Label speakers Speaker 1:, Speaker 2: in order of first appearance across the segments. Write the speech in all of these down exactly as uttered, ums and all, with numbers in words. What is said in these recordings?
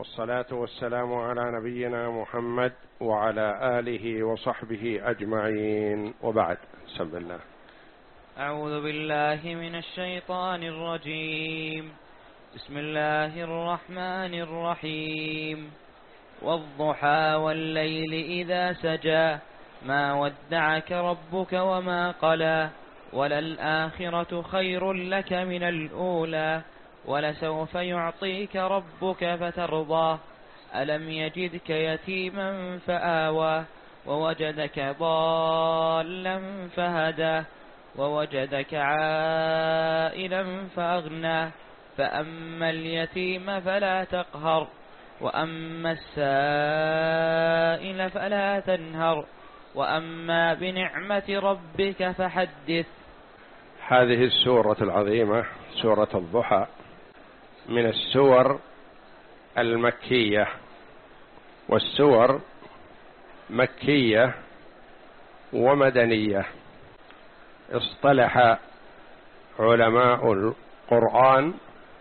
Speaker 1: والصلاة والسلام على نبينا محمد وعلى آله وصحبه أجمعين، وبعد. بسم الله.
Speaker 2: أعوذ بالله من الشيطان الرجيم. بسم الله الرحمن الرحيم. والضحى والليل إذا سجى ما ودعك ربك وما قلى وللآخرة خير لك من الأولى ولسوف يعطيك ربك فترضى ألم يجدك يتيما فآوى ووجدك ضالا فهدى ووجدك عائلا فأغنى فأما اليتيم فلا تقهر وأما السائل فلا تنهر وأما بنعمة ربك فحدث.
Speaker 1: هذه السورة العظيمة سورة الضحى من السور المكية، والسور مكية ومدنية. اصطلح علماء القرآن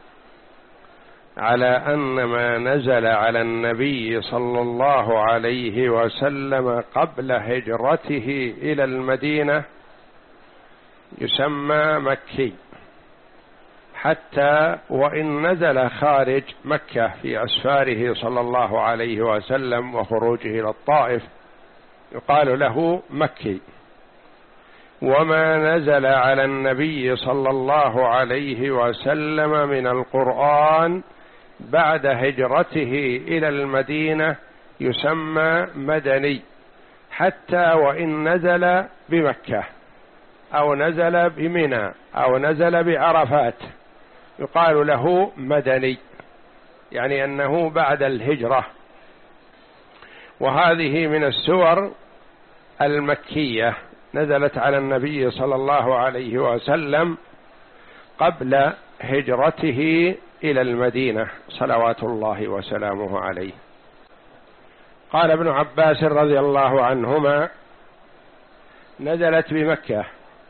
Speaker 1: على أن ما نزل على النبي صلى الله عليه وسلم قبل هجرته إلى المدينة يسمى مكي، حتى وإن نزل خارج مكة في أسفاره صلى الله عليه وسلم وخروجه إلى الطائف يقال له مكي. وما نزل على النبي صلى الله عليه وسلم من القرآن بعد هجرته إلى المدينة يسمى مدني، حتى وإن نزل بمكة أو نزل بمنى أو نزل بعرفات يقال له مدني، يعني أنه بعد الهجرة. وهذه من السور المكية نزلت على النبي صلى الله عليه وسلم قبل هجرته إلى المدينة صلوات الله وسلامه عليه. قال ابن عباس رضي الله عنهما: نزلت بمكة.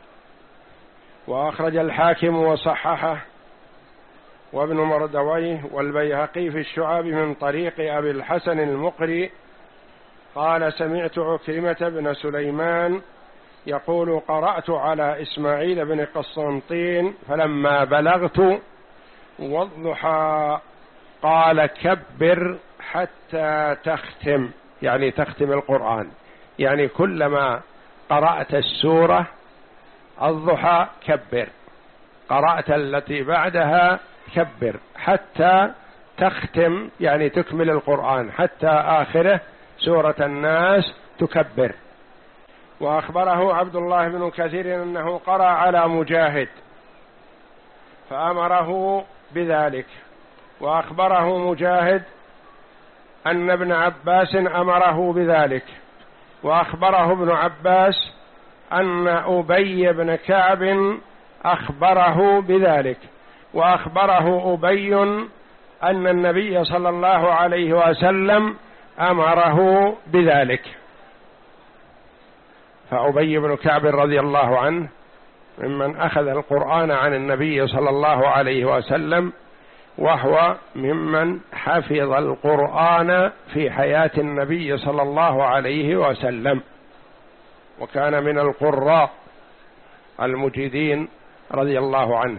Speaker 1: وأخرج الحاكم وصححه وابن مردويه والبيهقي في الشعاب من طريق أبي الحسن المقري قال: سمعت عكرمة بن سليمان يقول: قرأت على إسماعيل بن قسطنطين فلما بلغت والضحى قال: كبر حتى تختم، يعني تختم القرآن، يعني كلما قرأت السورة الضحى كبر، قرأت التي بعدها كبر حتى تختم، يعني تكمل القرآن حتى آخره سورة الناس تكبر. وأخبره عبد الله بن كثير أنه قرأ على مجاهد فأمره بذلك. وأخبره مجاهد أن ابن عباس أمره بذلك. وأخبره ابن عباس أن أبي بن كعب أخبره بذلك. وأخبره أبي أن النبي صلى الله عليه وسلم أمره بذلك. فأبي بن كعب رضي الله عنه ممن أخذ القرآن عن النبي صلى الله عليه وسلم، وهو ممن حفظ القرآن في حياة النبي صلى الله عليه وسلم، وكان من القراء المجيدين رضي الله عنه.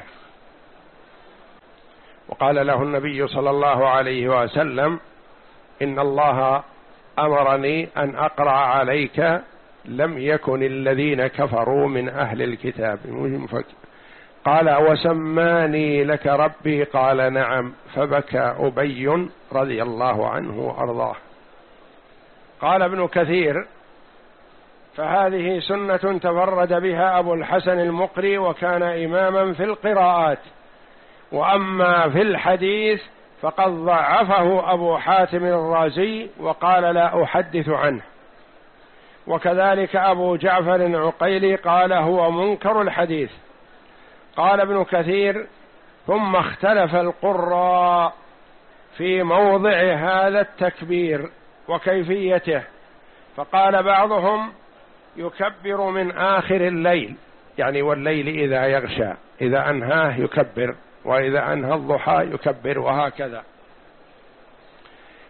Speaker 1: وقال له النبي صلى الله عليه وسلم: إن الله أمرني أن أقرأ عليك لم يكن الذين كفروا من أهل الكتاب. قال: وسماني لك ربي؟ قال: نعم. فبكى أبي رضي الله عنه وأرضاه. قال ابن كثير: فهذه سنة تفرد بها أبو الحسن المقري وكان إماما في القراءات. وأما في الحديث فقد ضعفه أبو حاتم الرازي وقال: لا أحدث عنه. وكذلك أبو جعفر العقيلي قال: هو منكر الحديث. قال ابن كثير: ثم اختلف القراء في موضع هذا التكبير وكيفيته، فقال بعضهم: يكبر من آخر الليل، يعني والليل إذا يغشى، إذا أنهاه يكبر، وإذا أنهى الضحى يكبر، وهكذا.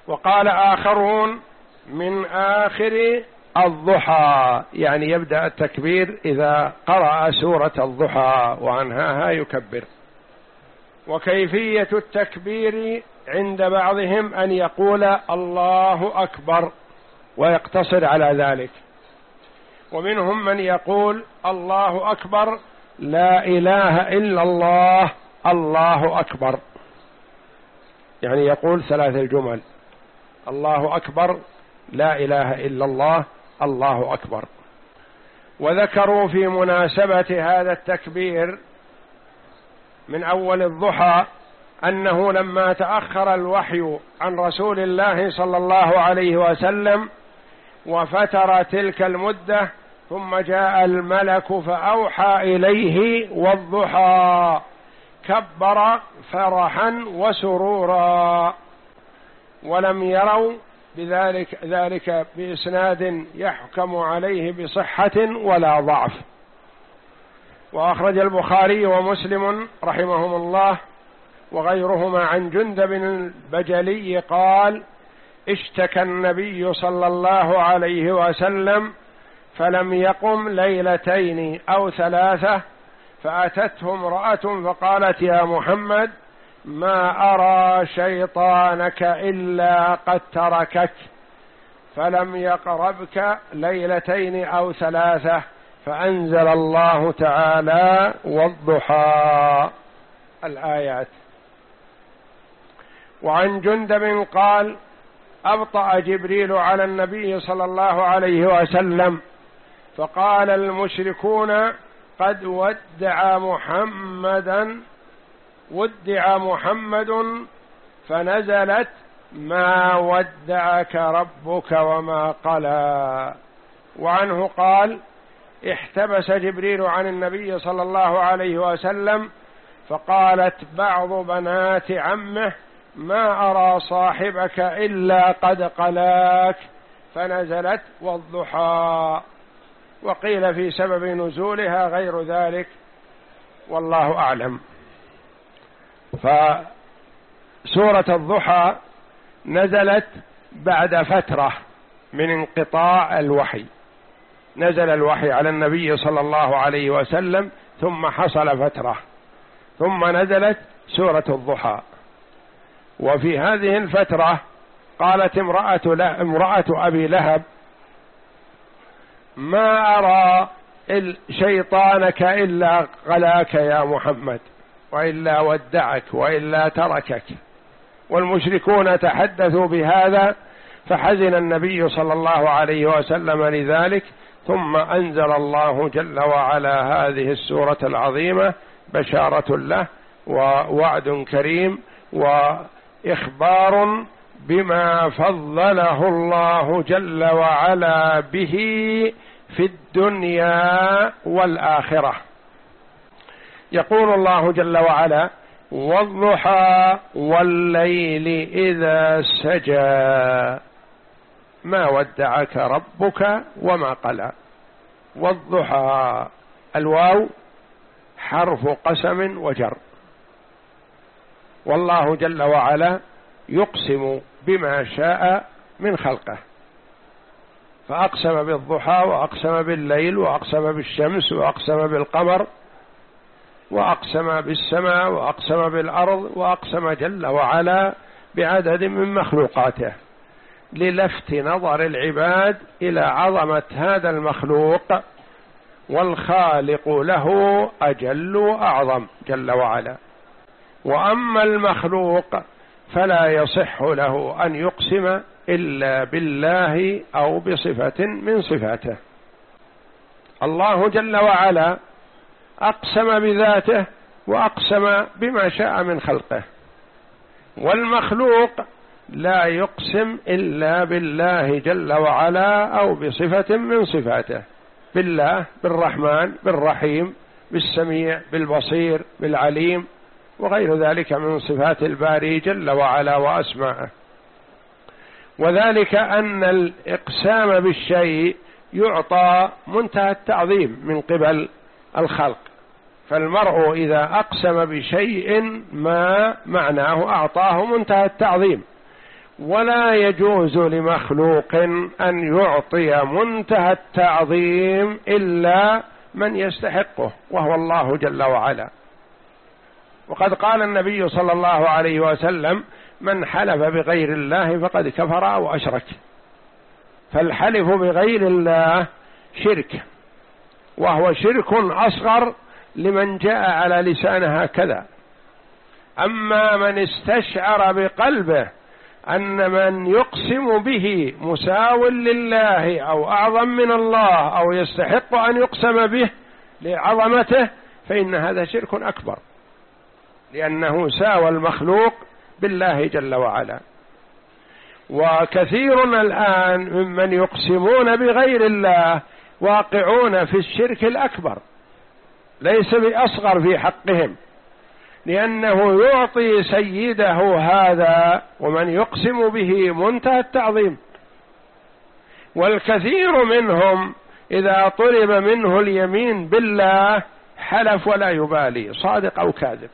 Speaker 1: وقال آخرون من آخر الضحى، يعني يبدأ التكبير إذا قرأ سورة الضحى وأنهاها يكبر. وكيفية التكبير عند بعضهم أن يقول الله أكبر ويقتصر على ذلك، ومنهم من يقول الله أكبر لا إله إلا الله الله أكبر، يعني يقول ثلاث الجمل: الله أكبر لا إله إلا الله الله أكبر. وذكروا في مناسبة هذا التكبير من أول الضحى أنه لما تأخر الوحي عن رسول الله صلى الله عليه وسلم وفتر تلك المدة ثم جاء الملك فأوحى إليه والضحى كبر فرحا وسرورا، ولم يروا بذلك ذلك بإسناد يحكم عليه بصحة ولا ضعف. وأخرج البخاري ومسلم رحمهم الله وغيرهما عن جندب البجلي قال: اشتكى النبي صلى الله عليه وسلم فلم يقم ليلتين أو ثلاثة، فأتته امرأة فقالت: يا محمد ما أرى شيطانك إلا قد تركك، فلم يقربك ليلتين أو ثلاثة، فأنزل الله تعالى والضحى الآيات. وعن جندب قال: أبطأ جبريل على النبي صلى الله عليه وسلم فقال المشركون: قد ودع محمدا ودع محمد، فنزلت: ما ودعك ربك وما قلى. وعنه قال: احتبس جبريل عن النبي صلى الله عليه وسلم فقالت بعض بنات عمه: ما أرى صاحبك إلا قد قلاك، فنزلت والضحى. وقيل في سبب نزولها غير ذلك والله أعلم. فسورة الضحى نزلت بعد فترة من انقطاع الوحي، نزل الوحي على النبي صلى الله عليه وسلم ثم حصل فترة ثم نزلت سورة الضحى. وفي هذه الفترة قالت امرأة, امرأة أبي لهب: ما أرى شيطانك إلا قلاك يا محمد، وإلا ودعك، وإلا تركك. والمشركون تحدثوا بهذا، فحزن النبي صلى الله عليه وسلم لذلك، ثم أنزل الله جل وعلا هذه السورة العظيمة بشارة له ووعد كريم وإخبار بما فضله الله جل وعلا به في الدنيا والآخرة. يقول الله جل وعلا: والضحى والليل إذا سجى ما ودعك ربك وما قلى. والضحى الواو حرف قسم وجر، والله جل وعلا يقسم بما شاء من خلقه، فأقسم بالضحى وأقسم بالليل وأقسم بالشمس وأقسم بالقمر وأقسم بالسماء وأقسم بالأرض، وأقسم جل وعلا بعدد من مخلوقاته للفت نظر العباد إلى عظمة هذا المخلوق، والخالق له أجل وأعظم جل وعلا. وأما المخلوق فلا يصح له أن يقسم إلا بالله أو بصفة من صفاته. الله جل وعلا أقسم بذاته وأقسم بما شاء من خلقه، والمخلوق لا يقسم إلا بالله جل وعلا أو بصفة من صفاته، بالله، بالرحمن، بالرحيم، بالسميع، بالبصير، بالعليم، وغير ذلك من صفات الباري جل وعلا وأسماءه. وذلك أن الإقسام بالشيء يعطى منتهى التعظيم من قبل الخلق، فالمرء إذا أقسم بشيء ما معناه أعطاه منتهى التعظيم، ولا يجوز لمخلوق أن يعطي منتهى التعظيم إلا من يستحقه وهو الله جل وعلا. وقد قال النبي صلى الله عليه وسلم: من حلف بغير الله فقد كفر أو أشرك. فالحلف بغير الله شرك، وهو شرك أصغر لمن جاء على لسانه هكذا. أما من استشعر بقلبه أن من يقسم به مساو لله أو أعظم من الله أو يستحق أن يقسم به لعظمته، فإن هذا شرك أكبر، لأنه ساوى المخلوق بالله جل وعلا. وكثير الآن ممن يقسمون بغير الله واقعون في الشرك الأكبر، ليس بأصغر في حقهم، لأنه يعطي سيده هذا ومن يقسم به منتهى التعظيم. والكثير منهم إذا طلب منه اليمين بالله حلف ولا يبالي صادق أو كاذب،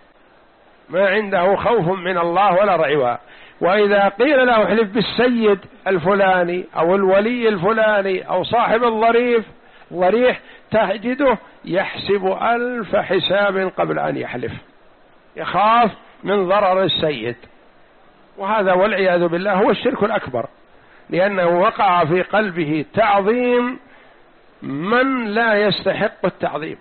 Speaker 1: ما عنده خوف من الله ولا رعوى. وإذا قيل له احلف بالسيد الفلاني أو الولي الفلاني أو صاحب الظريف ضريح، تجده يحسب ألف حساب قبل أن يحلف، يخاف من ضرر السيد. وهذا والعياذ بالله هو الشرك الأكبر، لأنه وقع في قلبه تعظيم من لا يستحق التعظيم.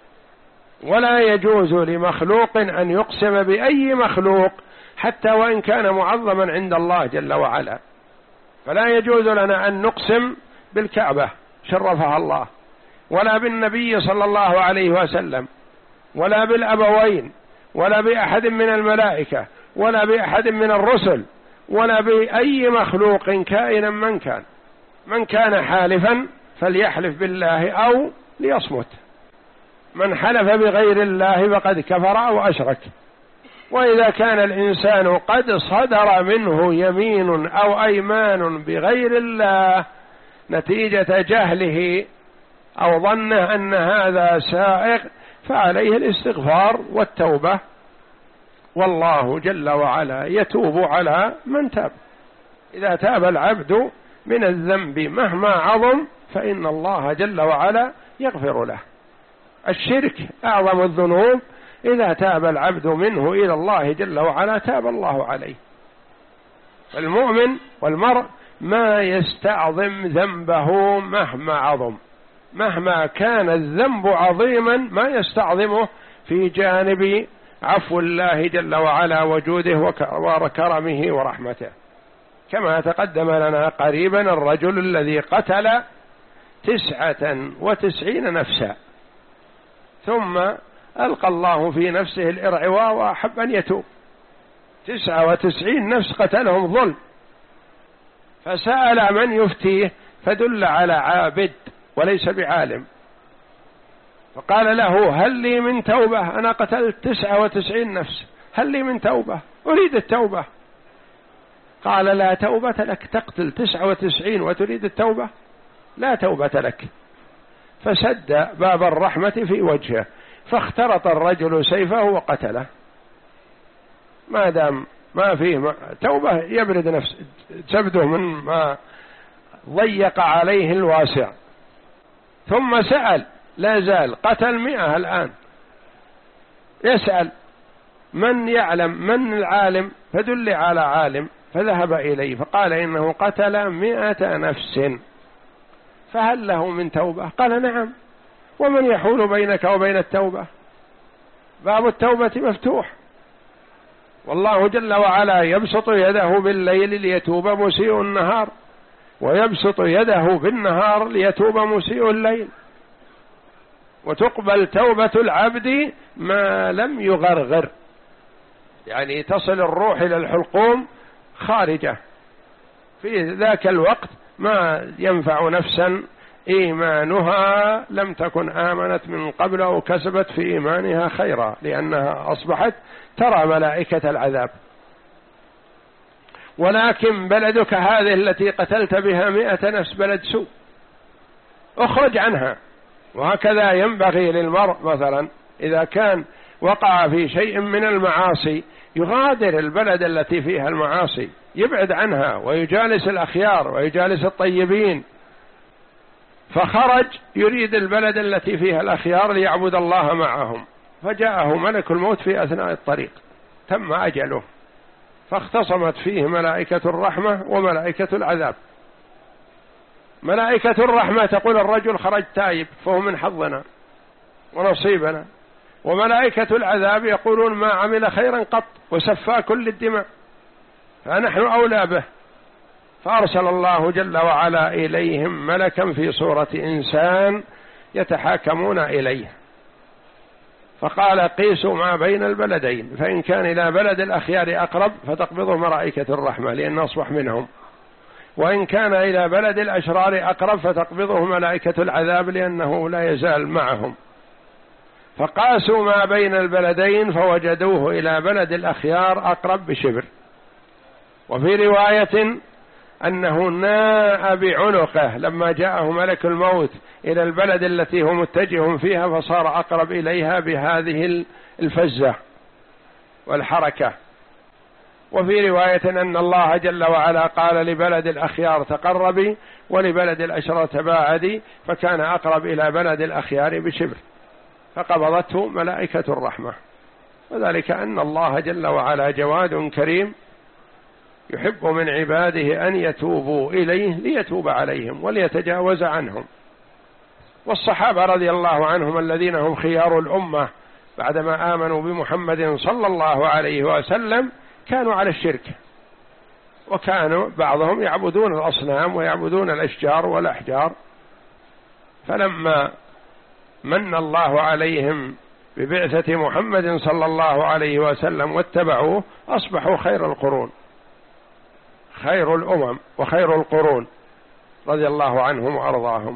Speaker 1: ولا يجوز لمخلوق أن يقسم بأي مخلوق حتى وإن كان معظما عند الله جل وعلا. فلا يجوز لنا أن نقسم بالكعبة شرفها الله، ولا بالنبي صلى الله عليه وسلم، ولا بالأبوين، ولا بأحد من الملائكة، ولا بأحد من الرسل، ولا بأي مخلوق كائنا من كان. من كان حالفا فليحلف بالله أو ليصمت. من حلف بغير الله فقد كفر أو أشرك. وإذا كان الإنسان قد صدر منه يمين أو أيمان بغير الله نتيجة جهله أو ظنه أن هذا سائغ، فعليه الاستغفار والتوبة، والله جل وعلا يتوب على من تاب. إذا تاب العبد من الذنب مهما عظم فإن الله جل وعلا يغفر له. الشرك أعظم الذنوب، إذا تاب العبد منه إلى الله جل وعلا تاب الله عليه. المؤمن والمرء ما يستعظم ذنبه مهما عظم، مهما كان الذنب عظيما ما يستعظمه في جانب عفو الله جل وعلا وجوده وكرمه ورحمته. كما تقدم لنا قريبا الرجل الذي قتل تسعة وتسعين نفسا ثم ألقى الله في نفسه الإرعواء وأحب أن يتوب. تسعة وتسعين نفس قتلهم ظلم، فسأل من يفتيه فدل على عابد وليس بعالم، فقال له: هل لي من توبة؟ أنا قتلت تسعة وتسعين نفس، هل لي من توبة؟ أريد التوبة. قال: لا توبة لك، تقتل تسعة وتسعين وتريد التوبة؟ لا توبة لك. فسد باب الرحمة في وجهه، فاخترط الرجل سيفه وقتله. ما دام ما فيه توبة يبرد نفسه، تبدو من ما ضيق عليه الواسع. ثم سأل، لا زال قتل مئة الآن، يسأل من يعلم، من العالم؟ فدل على عالم، فذهب إليه فقال إنه قتل مئة نفس، فهل له من توبة؟ قال: نعم. ومن يحول بينك وبين التوبة؟ باب التوبة مفتوح، والله جل وعلا يبسط يده بالليل ليتوب مسيء النهار، ويبسط يده بالنهار ليتوب مسيء الليل. وتقبل توبة العبد ما لم يغرغر، يعني تصل الروح إلى الحلقوم خارجة، في ذاك الوقت ما ينفع نفسا إيمانها لم تكن آمنت من قبل أو كسبت في إيمانها خيرا، لأنها أصبحت ترى ملائكة العذاب. ولكن بلدك هذه التي قتلت بها مئة نفس بلد سوء، اخرج عنها. وهكذا ينبغي للمرء مثلا إذا كان وقع في شيء من المعاصي يغادر البلد التي فيها المعاصي، يبعد عنها ويجالس الأخيار ويجالس الطيبين، فخرج يريد البلد التي فيها الأخيار ليعبد الله معهم، فجاءه ملك الموت في أثناء الطريق، تم أجله، فاختصمت فيه ملائكة الرحمة وملائكة العذاب. ملائكة الرحمة تقول الرجل خرج تائب فهو من حظنا ونصيبنا، وملائكة العذاب يقولون ما عمل خيرا قط وسفى كل الدماء فنحن أولى به. فأرسل الله جل وعلا إليهم ملكا في صورة إنسان يتحاكمون إليه، فقال قيسوا ما بين البلدين، فإن كان إلى بلد الأخيار أقرب فتقبضه ملائكة الرحمة لأن أصبح منهم، وإن كان إلى بلد الأشرار أقرب فتقبضه ملائكة العذاب لأنه لا يزال معهم. فقاسوا ما بين البلدين فوجدوه إلى بلد الأخيار أقرب بشبر. وفي رواية أنه ناء بعنقه لما جاءه ملك الموت إلى البلد التي هو متجه فيها، فصار أقرب إليها بهذه الفزة والحركة. وفي رواية أن الله جل وعلا قال لبلد الأخيار تقربي ولبلد الأشرار تباعدي، فكان أقرب إلى بلد الأخيار بشبر، فقبضته ملائكة الرحمة. وذلك أن الله جل وعلا جواد كريم يحب من عباده أن يتوبوا إليه ليتوب عليهم وليتجاوز عنهم. والصحابة رضي الله عنهم الذين هم خيار الأمة بعدما آمنوا بمحمد صلى الله عليه وسلم كانوا على الشرك، وكانوا بعضهم يعبدون الأصنام ويعبدون الأشجار والأحجار، فلما من الله عليهم ببعثة محمد صلى الله عليه وسلم واتبعوه أصبحوا خير القرون، خير الأمم وخير القرون رضي الله عنهم وأرضاهم.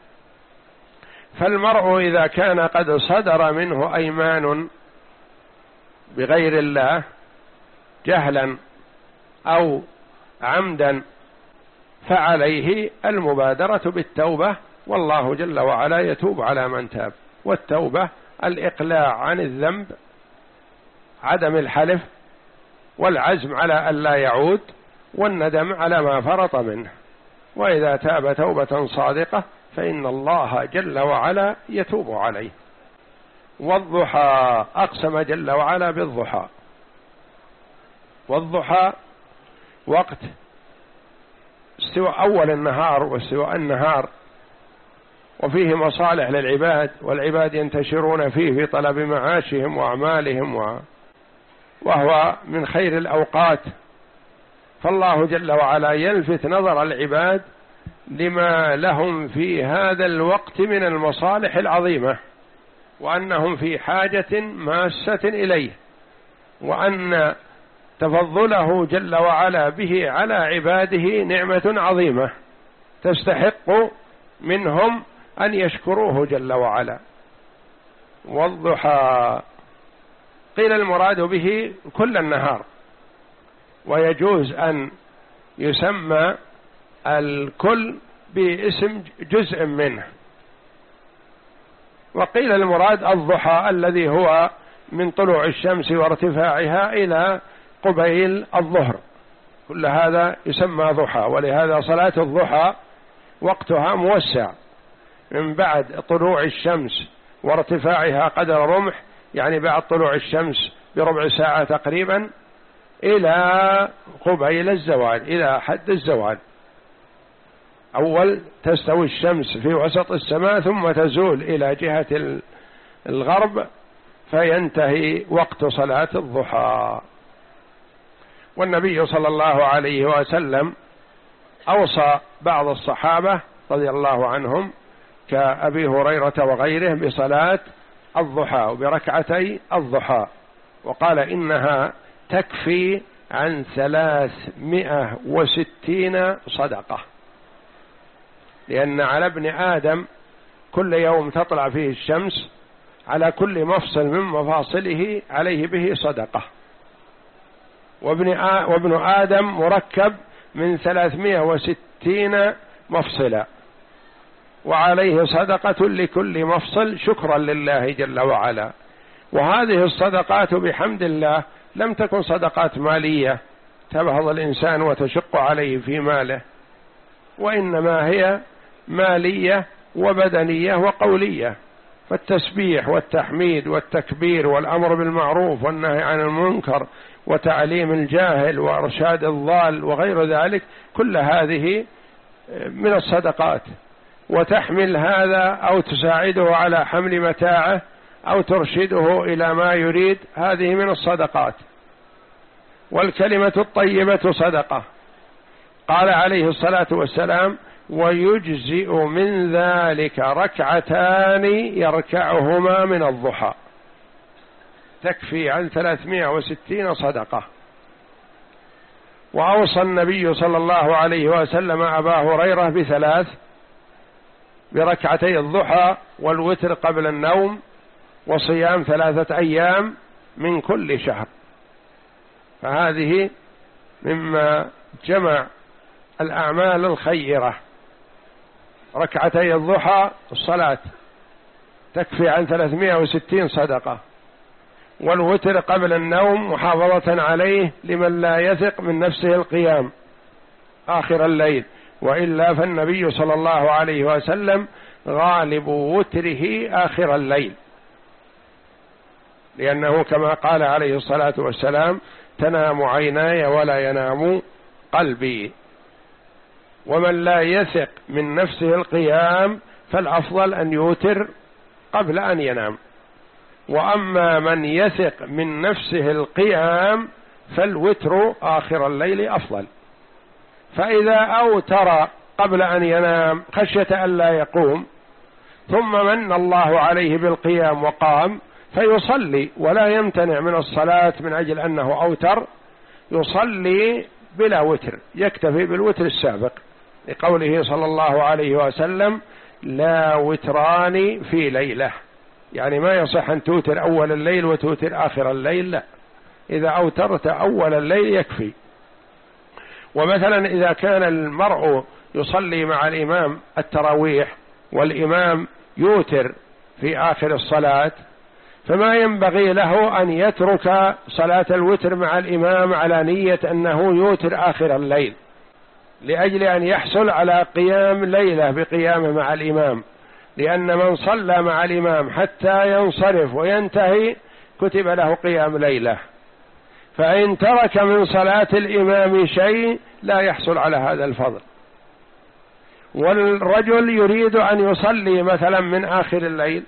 Speaker 1: فالمرء إذا كان قد صدر منه أيمان بغير الله جهلا أو عمدا فعليه المبادرة بالتوبة، والله جل وعلا يتوب على من تاب. والتوبة الإقلاع عن الذنب، عدم الحلف، والعزم على أن لا يعود، والندم على ما فرط منه. وإذا تاب توبة صادقة فإن الله جل وعلا يتوب عليه. والضحى، أقسم جل وعلا بالضحى، والضحى وقت استواء أول النهار واستواء النهار، وفيه مصالح للعباد، والعباد ينتشرون فيه في طلب معاشهم وأعمالهم، و... وهو من خير الأوقات. فالله جل وعلا يلفت نظر العباد لما لهم في هذا الوقت من المصالح العظيمة، وأنهم في حاجة ماسة إليه، وأن تفضله جل وعلا به على عباده نعمة عظيمة تستحق منهم أن يشكروه جل وعلا. والضحى قيل المراد به كل النهار، ويجوز أن يسمى الكل باسم جزء منه. وقيل المراد الضحى الذي هو من طلوع الشمس وارتفاعها إلى قبيل الظهر، كل هذا يسمى ضحى. ولهذا صلاة الضحى وقتها موسع، من بعد طلوع الشمس وارتفاعها قدر رمح، يعني بعد طلوع الشمس بربع ساعة تقريبا، إلى قبيل الزوال، إلى حد الزوال. أول تستوي الشمس في وسط السماء ثم تزول إلى جهة الغرب فينتهي وقت صلاة الضحى. والنبي صلى الله عليه وسلم أوصى بعض الصحابة رضي الله عنهم كأبي هريرة وغيره بصلاة الضحى وبركعتي الضحى، وقال إنها تكفي عن ثلاثمائة وستين صدقة، لأن على ابن آدم كل يوم تطلع فيه الشمس على كل مفصل من مفاصله عليه به صدقة، وابن آدم مركب من ثلاثمائة وستين مفصلا، وعليه صدقة لكل مفصل شكرا لله جل وعلا. وهذه الصدقات بحمد الله لم تكن صدقات مالية تبهض الإنسان وتشق عليه في ماله، وإنما هي مالية وبدنية وقولية. فالتسبيح والتحميد والتكبير والأمر بالمعروف والنهي عن المنكر وتعليم الجاهل وإرشاد الضال وغير ذلك، كل هذه من الصدقات. وتحمل هذا أو تساعده على حمل متاعه أو ترشده إلى ما يريد، هذه من الصدقات. والكلمة الطيبة صدقة. قال عليه الصلاة والسلام: ويجزئ من ذلك ركعتان يركعهما من الضحى، تكفي عن ثلاثمائة وستين صدقة. وأوصى النبي صلى الله عليه وسلم أبا هريرة بثلاث: بركعتي الضحى والوتر قبل النوم وصيام ثلاثة أيام من كل شهر. فهذه مما جمع الأعمال الخيرة. ركعتي الضحى الصلاة تكفي عن ثلاثمائة وستين صدقة، والوتر قبل النوم محافظة عليه لمن لا يثق من نفسه القيام آخر الليل، وإلا فالنبي صلى الله عليه وسلم غالب وتره آخر الليل، لأنه كما قال عليه الصلاة والسلام: تنام عيناي ولا ينام قلبي. ومن لا يثق من نفسه القيام فالأفضل أن يوتر قبل أن ينام. وأما من يثق من نفسه القيام فالوتر آخر الليل أفضل. فإذا أوتر قبل أن ينام خشية أن لا يقوم، ثم من الله عليه بالقيام وقام، فيصلي ولا يمتنع من الصلاة من أجل أنه أوتر، يصلي بلا وتر، يكتفي بالوتر السابق، لقوله صلى الله عليه وسلم: لا وتران في ليلة. يعني ما يصح أن توتر أول الليل وتوتر آخر الليل، لا، إذا أوترت أول الليل يكفي. ومثلا إذا كان المرء يصلي مع الإمام التراويح والإمام يوتر في آخر الصلاة، فما ينبغي له أن يترك صلاة الوتر مع الإمام على نية أنه يوتر آخر الليل، لأجل أن يحصل على قيام ليلة بقيامه مع الإمام، لأن من صلى مع الإمام حتى ينصرف وينتهي كتب له قيام ليلة. فإن ترك من صلاة الإمام شيء لا يحصل على هذا الفضل. والرجل يريد أن يصلي مثلا من آخر الليل،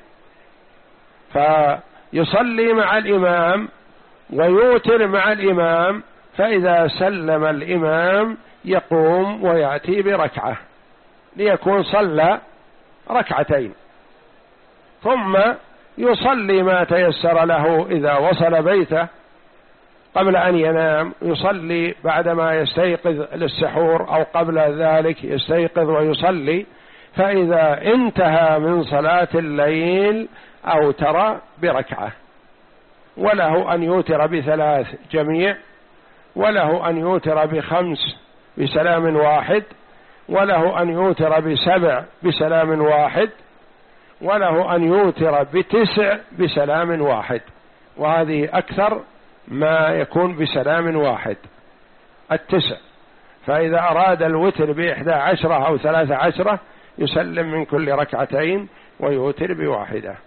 Speaker 1: فيصلي مع الإمام ويوتر مع الإمام، فإذا سلم الإمام يقوم ويأتي بركعة ليكون صلى ركعتين، ثم يصلي ما تيسر له. إذا وصل بيته قبل أن ينام يصلي بعدما يستيقظ للسحور، أو قبل ذلك يستيقظ ويصلي. فإذا انتهى من صلاة الليل أوتر بركعة، وله أن يوتر بثلاث جميع، وله أن يوتر بخمس بسلام واحد، وله أن يوتر بسبع بسلام واحد، وله أن يوتر بتسع بسلام واحد. وهذه أكثر ما يكون بسلام واحد التسع. فإذا أراد الوتر بإحدى عشرة أو ثلاثة عشرة يسلم من كل ركعتين ويوتر بواحدة،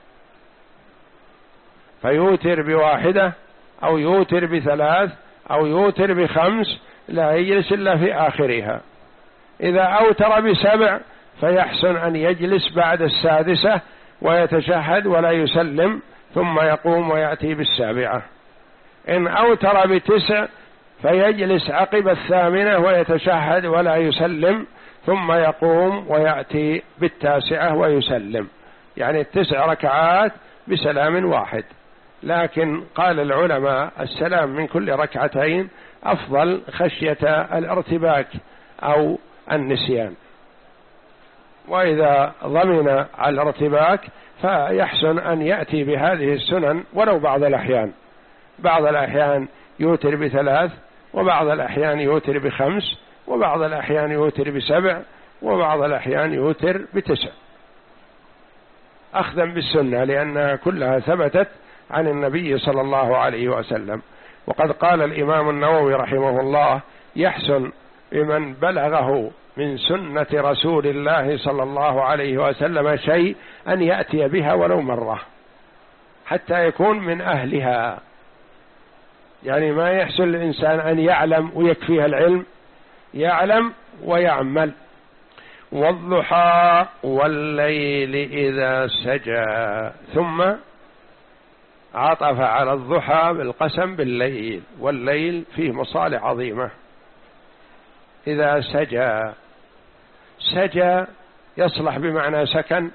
Speaker 1: فيوتر بواحدة أو يوتر بثلاث أو يوتر بخمس، لا يجلس إلا في آخرها. إذا أوتر بسبع فيحسن أن يجلس بعد السادسة ويتشهد ولا يسلم، ثم يقوم ويأتي بالسابعة. إن أوتر بتسع فيجلس عقب الثامنة ويتشهد ولا يسلم، ثم يقوم ويأتي بالتاسعة ويسلم، يعني التسع ركعات بسلام واحد. لكن قال العلماء السلام من كل ركعتين أفضل خشية الارتباك أو النسيان. وإذا ضمن على الارتباك فيحسن أن يأتي بهذه السنن ولو بعض الأحيان. بعض الأحيان يوتر بثلاث، وبعض الأحيان يوتر بخمس، وبعض الأحيان يوتر بسبع، وبعض الأحيان يوتر بتسع، أخذا بالسنة، لأنها كلها ثبتت عن النبي صلى الله عليه وسلم. وقد قال الإمام النووي رحمه الله: يحسن بمن بلغه من سنة رسول الله صلى الله عليه وسلم شيء أن يأتي بها ولو مرة حتى يكون من أهلها. يعني ما يحسن الإنسان أن يعلم ويكفيها العلم، يعلم ويعمل. والضحى والليل إذا سجى، ثم عطف على الضحى بالقسم بالليل، والليل فيه مصالح عظيمة. إذا سجى، سجى يصلح بمعنى سكن،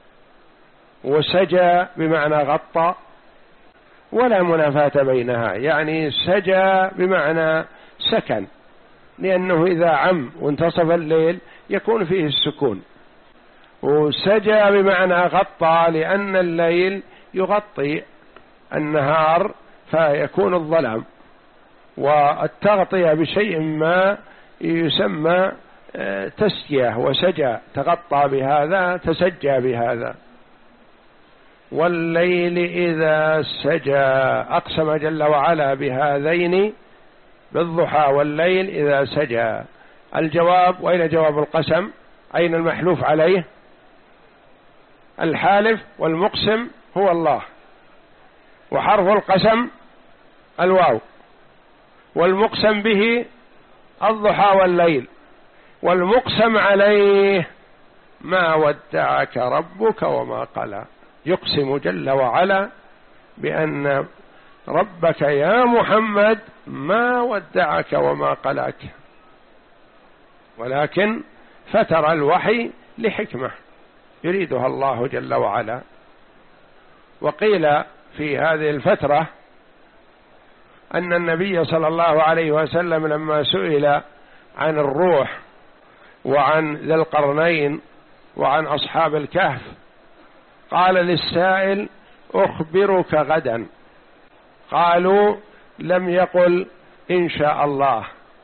Speaker 1: وسجى بمعنى غطى، ولا منافاة بينها. يعني سجى بمعنى سكن، لأنه إذا عم وانتصف الليل يكون فيه السكون، وسجى بمعنى غطى لأن الليل يغطي النهار فيكون الظلام، والتغطية بشيء ما يسمى تسجية، وسجى تغطى بهذا تسجى بهذا. والليل إذا سجى، أقسم جل وعلا بهذين، بالضحى والليل إذا سجى. الجواب، وأين جواب القسم؟ أين المحلوف عليه؟ الحالف والمقسم هو الله، وحرف القسم الواو، والمقسم به الضحى والليل، والمقسم عليه ما ودعك ربك وما قلى. يقسم جل وعلا بأن ربك يا محمد ما ودعك وما قلاك، ولكن فتر الوحي لحكمة يريدها الله جل وعلا. وقيل في هذه الفترة أن النبي صلى الله عليه وسلم لما سئل عن الروح وعن ذي القرنين وعن أصحاب الكهف قال للسائل: أخبرك غدا. قالوا: لم يقل إن شاء الله،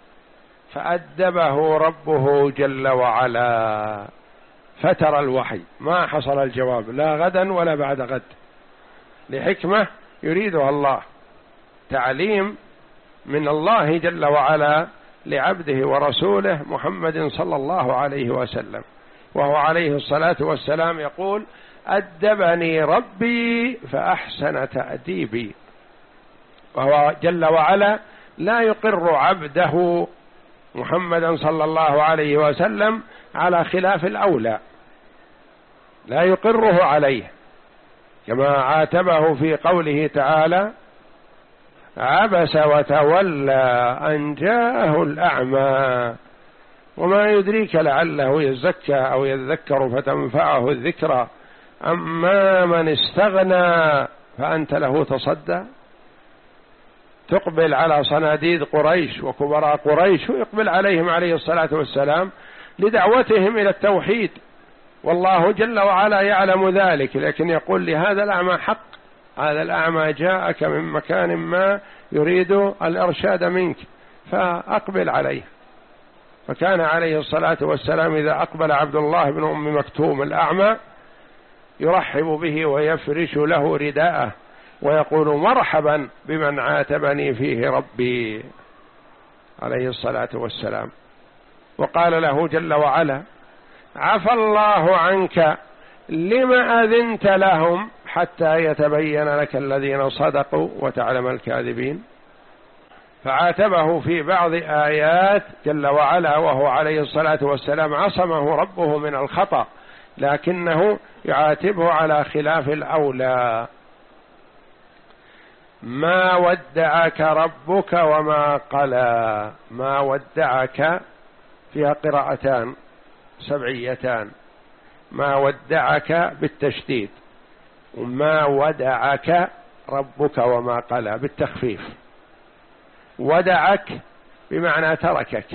Speaker 1: فأدبه ربه جل وعلا، فتر الوحي، ما حصل الجواب لا غدا ولا بعد غد، لحكمة يريدها الله، تعليم من الله جل وعلا لعبده ورسوله محمد صلى الله عليه وسلم. وهو عليه الصلاة والسلام يقول: أدبني ربي فأحسن تأديبي. وهو جل وعلا لا يقر عبده محمدا صلى الله عليه وسلم على خلاف الأولى، لا يقره عليه، كما عاتبه في قوله تعالى: عبس وتولى أن جاءه الأعمى وما يدريك لعله يزكى أو يذكر فتنفعه الذكرى أما من استغنى فأنت له تصدى. تقبل على صناديد قريش وكبراء قريش ويقبل عليهم عليه الصلاة والسلام لدعوتهم إلى التوحيد، والله جل وعلا يعلم ذلك، لكن يقول لهذا الأعمى حق، هذا الأعمى جاءك من مكان ما يريد الإرشاد منك فأقبل عليه. فكان عليه الصلاة والسلام إذا أقبل عبد الله بن أم مكتوم الأعمى يرحب به ويفرش له رداءه ويقول: مرحبا بمن عاتبني فيه ربي، عليه الصلاة والسلام. وقال له جل وعلا: عفى الله عنك لما أذنت لهم حتى يتبين لك الذين صدقوا وتعلم الكاذبين. فعاتبه في بعض آيات جل وعلا وهو عليه الصلاة والسلام عصمه ربه من الخطأ، لكنه يعاتبه على خلاف الأولى. ما ودعك ربك وما قلى. ما ودعك فيها قراءتان سبعيتان: ما ودعك بالتشديد، وما ودعك ربك وما قلى بالتخفيف. ودعك بمعنى تركك،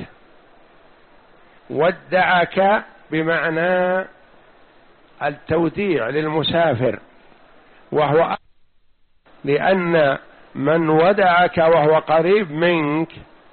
Speaker 1: ودعك بمعنى التوديع للمسافر، وهو لأن من ودعك وهو قريب منك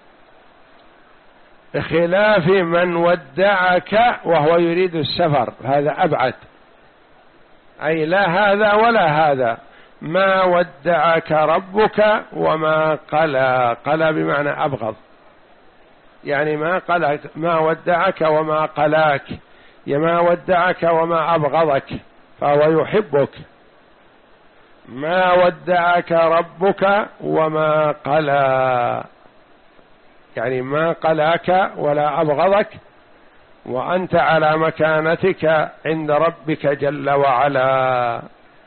Speaker 1: بخلاف من ودعك وهو يريد السفر، هذا أبعد، أي لا هذا ولا هذا. ما ودعك ربك وما قلى. قلى بمعنى أبغض، يعني ما قلى، ما ودعك وما قلاك، يا ما ودعك وما أبغضك، فهو يحبك. ما ودعك ربك وما قلى، يعني ما قلاك ولا أبغضك، وأنت على مكانتك عند ربك جل وعلا.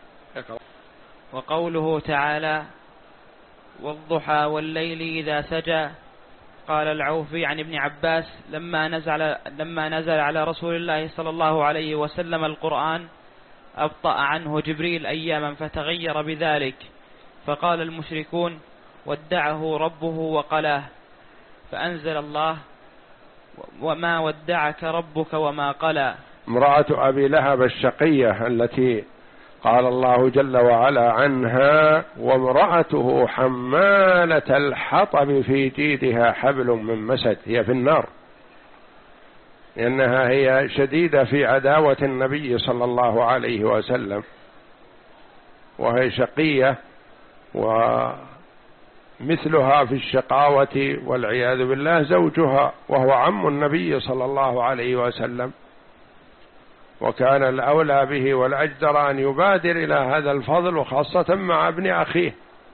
Speaker 2: وقوله تعالى: والضحى والليل إذا سجى. قال العوفي عن ابن عباس: لما نزل, لما نزل على رسول الله صلى الله عليه وسلم القرآن أبطأ عنه جبريل أياما فتغير بذلك، فقال المشركون: ودعه ربه وقلاه، فأنزل الله: وما ودعك ربك وما قلى.
Speaker 1: امرأة أبي لهب الشقية التي قال الله جل وعلا عنها: وامرأته حمالة الحطب في جيدها حبل من مسد، هي في النار، لأنها هي شديدة في عداوة النبي صلى الله عليه وسلم، وهي شقية، ومثلها في الشقاوة والعياذ بالله زوجها، وهو عم النبي صلى الله عليه وسلم، وكان الأولى به والأجدر أن يبادر إلى هذا الفضل، وخاصة مع ابن أخيه.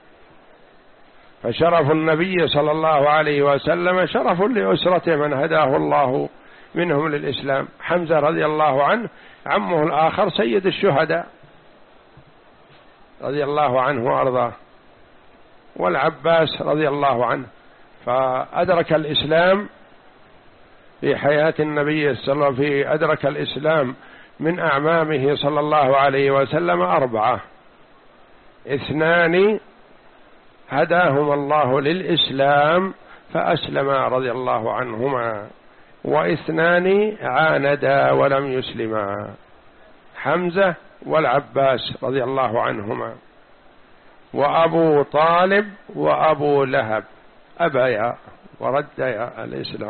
Speaker 1: فشرف النبي صلى الله عليه وسلم شرف لأسرته من هداه الله منهم للإسلام. حمزة رضي الله عنه عمه الآخر سيد الشهداء رضي الله عنه وأرضاه، والعباس رضي الله عنه، فأدرك الإسلام في حياة النبي صلى الله عليه وسلم، في أدرك الإسلام من أعمامه صلى الله عليه وسلم أربعة: اثنان هداهما الله للإسلام فأسلما رضي الله عنهما، واثنان عاندا ولم يسلما، حمزة والعباس رضي الله عنهما، وأبو طالب وأبو لهب أبيا ورديا الإسلام.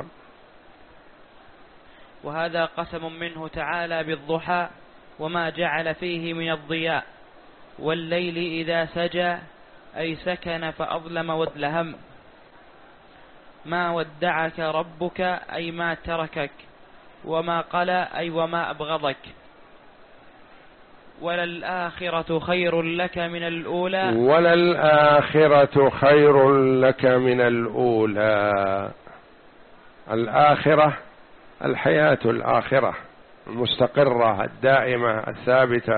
Speaker 2: وهذا قسم منه تعالى بالضحى وما جعل فيه من الضياء، والليل إذا سجى أي سكن فأظلم وادلهم. ما ودعك ربك أي ما تركك، وما قلى أي وما أبغضك. وللآخرة خير لك من الأولى،
Speaker 1: وللآخرة خير لك من الأولى. الآخرة الحياة الآخرة المستقرة الدائمة الثابتة،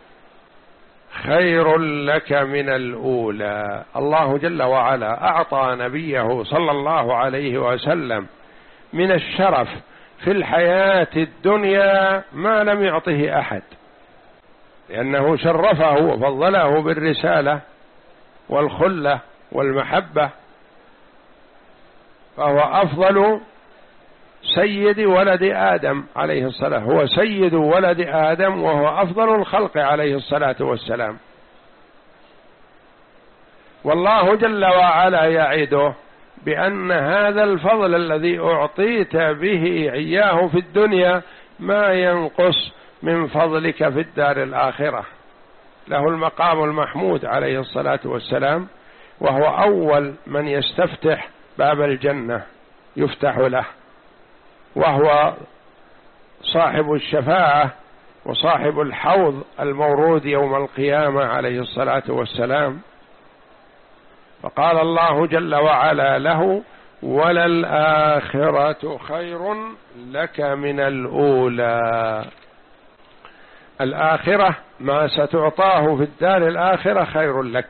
Speaker 1: خير لك من الأولى. الله جل وعلا أعطى نبيه صلى الله عليه وسلم من الشرف في الحياة الدنيا ما لم يعطه أحد، لأنه شرفه وفضله بالرسالة والخلة والمحبة، فهو أفضل سيد ولد آدم عليه الصلاة، هو سيد ولد آدم وهو أفضل الخلق عليه الصلاة والسلام. والله جل وعلا يعده بأن هذا الفضل الذي أعطيت به إياه في الدنيا ما ينقص من فضلك في الدار الآخرة. له المقام المحمود عليه الصلاة والسلام، وهو أول من يستفتح باب الجنة يفتح له، وهو صاحب الشفاعة وصاحب الحوض المورود يوم القيامة عليه الصلاة والسلام. فقال الله جل وعلا له: وللآخرة خير لك من الأولى. الآخرة ما ستعطاه في الدار الآخرة خير لك.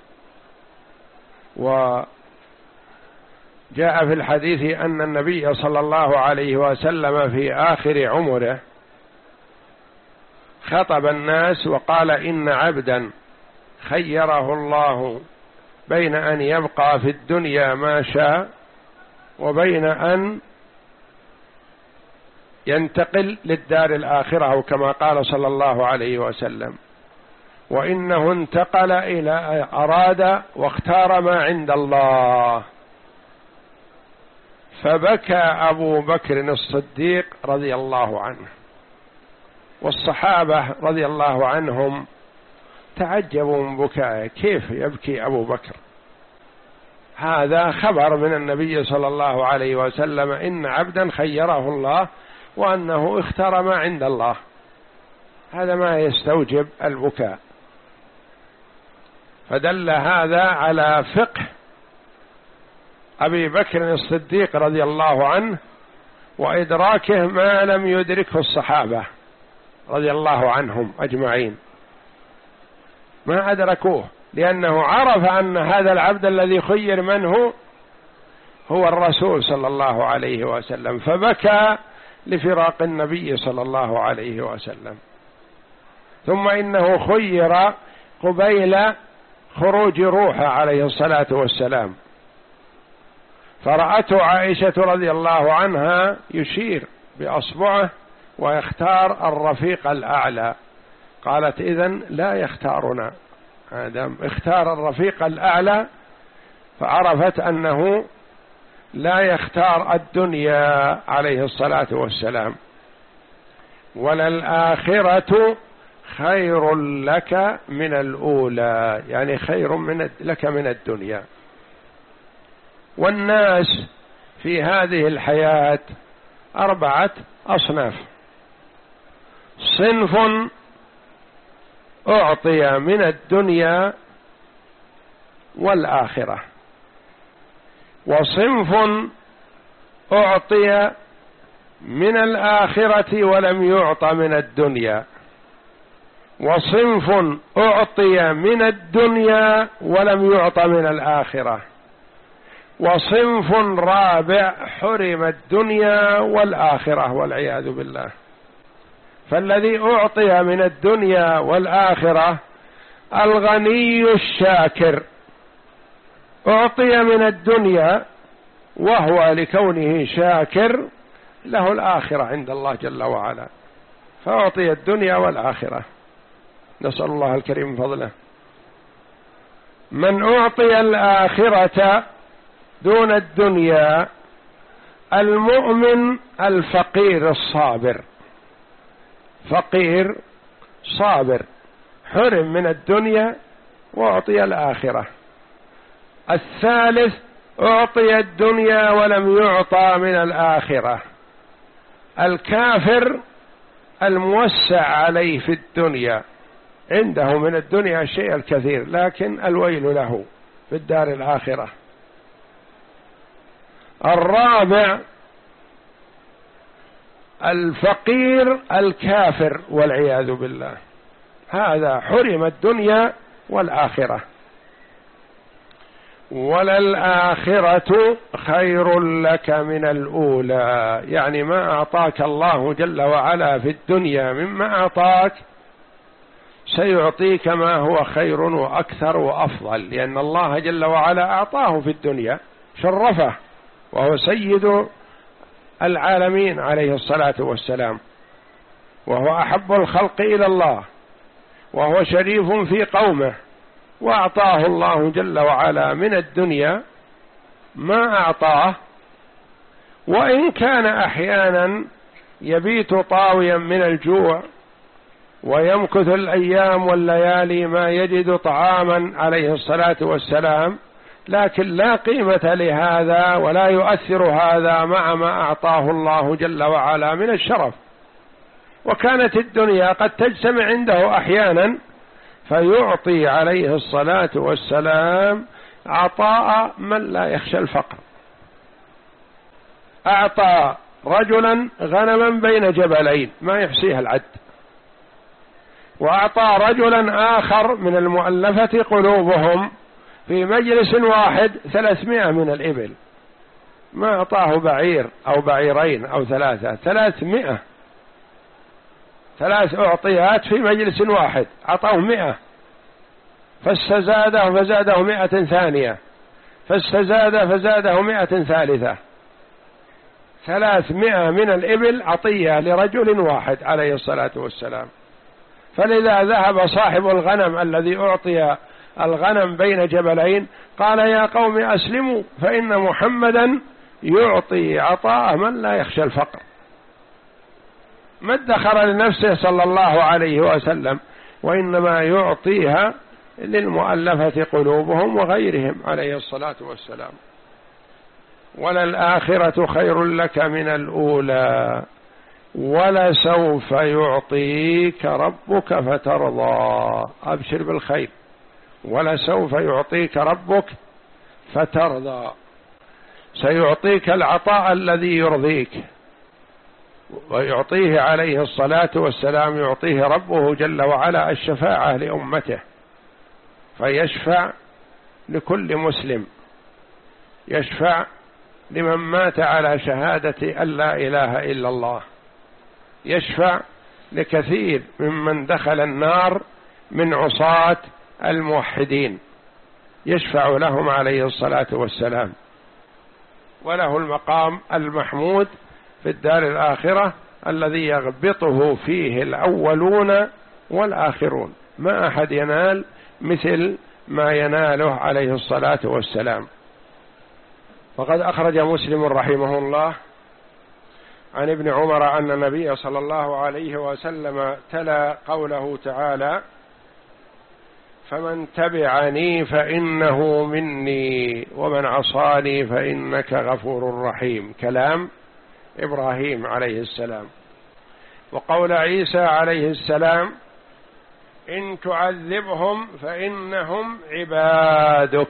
Speaker 1: وجاء في الحديث أن النبي صلى الله عليه وسلم في آخر عمره خطب الناس وقال: إن عبدا خيره الله بين أن يبقى في الدنيا ما شاء وبين أن ينتقل للدار الآخرة، أو كما قال صلى الله عليه وسلم: وإنه انتقل إلى أراد واختار ما عند الله. فبكى أبو بكر الصديق رضي الله عنه، والصحابة رضي الله عنهم تعجبوا من بكائه، كيف يبكي أبو بكر؟ هذا خبر من النبي صلى الله عليه وسلم إن عبدا خيره الله وأنه اختار ما عند الله، هذا ما يستوجب البكاء. فدل هذا على فقه أبي بكر الصديق رضي الله عنه وإدراكه ما لم يدركه الصحابة رضي الله عنهم أجمعين، ما أدركوه، لأنه عرف أن هذا العبد الذي خير منه هو الرسول صلى الله عليه وسلم، فبكى لفراق النبي صلى الله عليه وسلم. ثم إنه خير قبيل خروج روحه عليه الصلاة والسلام، فرأته عائشة رضي الله عنها يشير بأصبعه ويختار الرفيق الأعلى، قالت إذن لا يختارنا، هذا اختار الرفيق الأعلى، فعرفت أنه لا يختار الدنيا عليه الصلاة والسلام. وللآخرة خير لك من الأولى، يعني خير من لك من الدنيا. والناس في هذه الحياة أربعة أصناف: صنف أعطي من الدنيا والآخرة، وصنف أعطي من الآخرة ولم يعط من الدنيا، وصنف أعطي من الدنيا ولم يعط من الآخرة، وصنف رابع حرم الدنيا والآخرة والعياذ بالله. فالذي أعطي من الدنيا والآخرة الغني الشاكر، أعطي من الدنيا وهو لكونه شاكر له الآخرة عند الله جل وعلا، فأعطي الدنيا والآخرة، نسأل الله الكريم فضله. من أعطي الآخرة دون الدنيا المؤمن الفقير الصابر، فقير صابر حرم من الدنيا وأعطي الآخرة. الثالث أعطي الدنيا ولم يعطى من الآخرة، الكافر الموسع عليه في الدنيا، عنده من الدنيا الشيء الكثير لكن الويل له في الدار الآخرة. الرابع الفقير الكافر والعياذ بالله، هذا حرم الدنيا والآخرة. وللآخرة خير لك من الأولى، يعني ما أعطاك الله جل وعلا في الدنيا مما أعطاك سيعطيك ما هو خير وأكثر وأفضل، لأن الله جل وعلا أعطاه في الدنيا، شرفه وهو سيد العالمين عليه الصلاة والسلام، وهو أحب الخلق إلى الله، وهو شريف في قومه، وأعطاه الله جل وعلا من الدنيا ما أعطاه. وإن كان أحيانا يبيت طاويا من الجوع ويمكث الأيام والليالي ما يجد طعاما عليه الصلاة والسلام، لكن لا قيمة لهذا ولا يؤثر هذا مع ما أعطاه الله جل وعلا من الشرف. وكانت الدنيا قد تجتمع عنده أحيانا فيعطي عليه الصلاة والسلام عطاء من لا يخشى الفقر. أعطى رجلا غنما بين جبلين ما يحصيها العد، وأعطى رجلا آخر من المؤلفة قلوبهم في مجلس واحد ثلاثمائة من الإبل، ما أعطاه بعير أو بعيرين أو ثلاثة، ثلاثمائة، ثلاث أعطيات في مجلس واحد، أعطاه مئة، فاستزاده فزاده مئة ثانية، فاستزاد فزاده مئة ثالثة، ثلاثمائة من الإبل عطية لرجل واحد عليه الصلاة والسلام. فلذا ذهب صاحب الغنم الذي أعطي الغنم بين جبلين قال: يا قوم أسلموا فإن محمدا يعطي عطاء من لا يخشى الفقر. ما ادخر لنفسه صلى الله عليه وسلم، وإنما يعطيها للمؤلفة قلوبهم وغيرهم عليه الصلاة والسلام. وللآخرة خير لك من الأولى ولسوف يعطيك ربك فترضى. أبشر بالخير، ولسوف يعطيك ربك فترضى. سيعطيك العطاء الذي يرضيك، ويعطيه عليه الصلاة والسلام، يعطيه ربه جل وعلا الشفاعة لأمته، فيشفع لكل مسلم، يشفع لمن مات على شهادة أن لا إله إلا الله، يشفع لكثير ممن دخل النار من عصاة الموحدين، يشفع لهم عليه الصلاة والسلام. وله المقام المحمود في الدار الآخرة الذي يغبطه فيه الأولون والآخرون، ما أحد ينال مثل ما يناله عليه الصلاة والسلام. وقد أخرج مسلم رحمه الله عن ابن عمر أن النبي صلى الله عليه وسلم تلا قوله تعالى: فمن تبعني فإنه مني ومن عصاني فإنك غفور رحيم، كلام إبراهيم عليه السلام. وقول عيسى عليه السلام: إن تعذبهم فإنهم عبادك.